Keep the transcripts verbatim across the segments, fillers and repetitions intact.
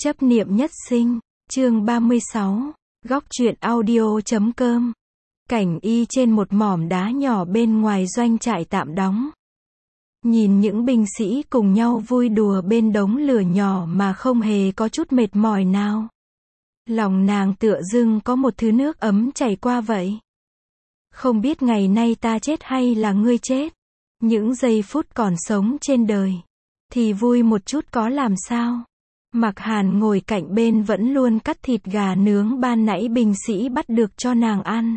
Chấp niệm nhất sinh, chương ba mươi sáu, góc truyện audio chấm com. Cảnh y trên một mỏm đá nhỏ bên ngoài doanh trại tạm đóng. Nhìn những binh sĩ cùng nhau vui đùa bên đống lửa nhỏ mà không hề có chút mệt mỏi nào. Lòng nàng tựa dưng có một thứ nước ấm chảy qua vậy. Không biết ngày nay ta chết hay là ngươi chết. Những giây phút còn sống trên đời. Thì vui một chút có làm sao. Mạc Hàn ngồi cạnh bên vẫn luôn cắt thịt gà nướng ban nãy binh sĩ bắt được cho nàng ăn.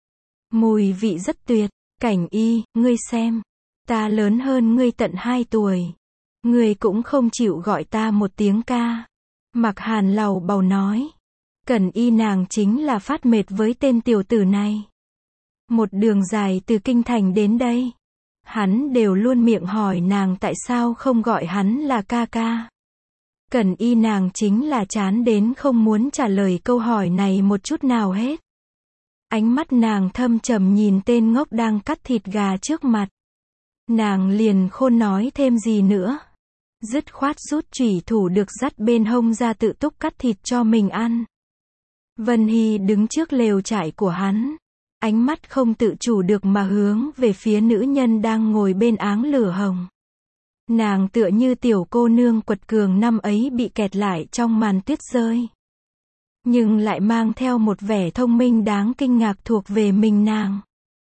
Mùi vị rất tuyệt. Cảnh y, ngươi xem. Ta lớn hơn ngươi tận hai tuổi. Ngươi cũng không chịu gọi ta một tiếng ca. Mạc Hàn lầu bầu nói. Cẩn y nàng chính là phát mệt với tên tiểu tử này. Một đường dài từ kinh thành đến đây. Hắn đều luôn miệng hỏi nàng tại sao không gọi hắn là ca ca. Cẩn y nàng chính là chán đến không muốn trả lời câu hỏi này một chút nào hết. Ánh mắt nàng thâm trầm nhìn tên ngốc đang cắt thịt gà trước mặt. Nàng liền khôn nói thêm gì nữa. Dứt khoát rút chủy thủ được dắt bên hông ra tự túc cắt thịt cho mình ăn. Vân Hy đứng trước lều trại của hắn. Ánh mắt không tự chủ được mà hướng về phía nữ nhân đang ngồi bên áng lửa hồng. Nàng tựa như tiểu cô nương quật cường năm ấy bị kẹt lại trong màn tuyết rơi. Nhưng lại mang theo một vẻ thông minh đáng kinh ngạc thuộc về mình nàng.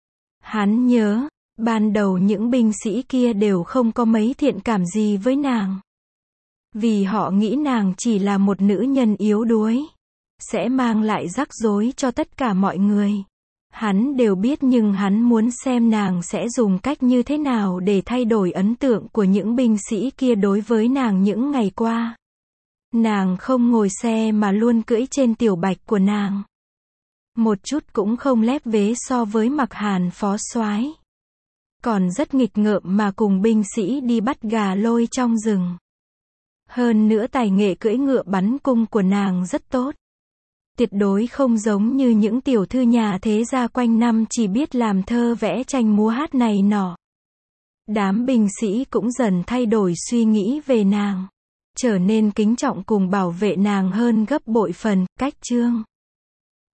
Hắn nhớ, ban đầu những binh sĩ kia đều không có mấy thiện cảm gì với nàng. Vì họ nghĩ nàng chỉ là một nữ nhân yếu đuối. Sẽ mang lại rắc rối cho tất cả mọi người. Hắn đều biết nhưng hắn muốn xem nàng sẽ dùng cách như thế nào để thay đổi ấn tượng của những binh sĩ kia đối với nàng những ngày qua. Nàng không ngồi xe mà luôn cưỡi trên tiểu bạch của nàng. Một chút cũng không lép vế so với Mạc Hàn phó soái. Còn rất nghịch ngợm mà cùng binh sĩ đi bắt gà lôi trong rừng. Hơn nữa tài nghệ cưỡi ngựa bắn cung của nàng rất tốt. Tuyệt đối không giống như những tiểu thư nhà thế gia quanh năm chỉ biết làm thơ vẽ tranh múa hát này nọ. Đám binh sĩ cũng dần thay đổi suy nghĩ về nàng. Trở nên kính trọng cùng bảo vệ nàng hơn gấp bội phần. Cách chương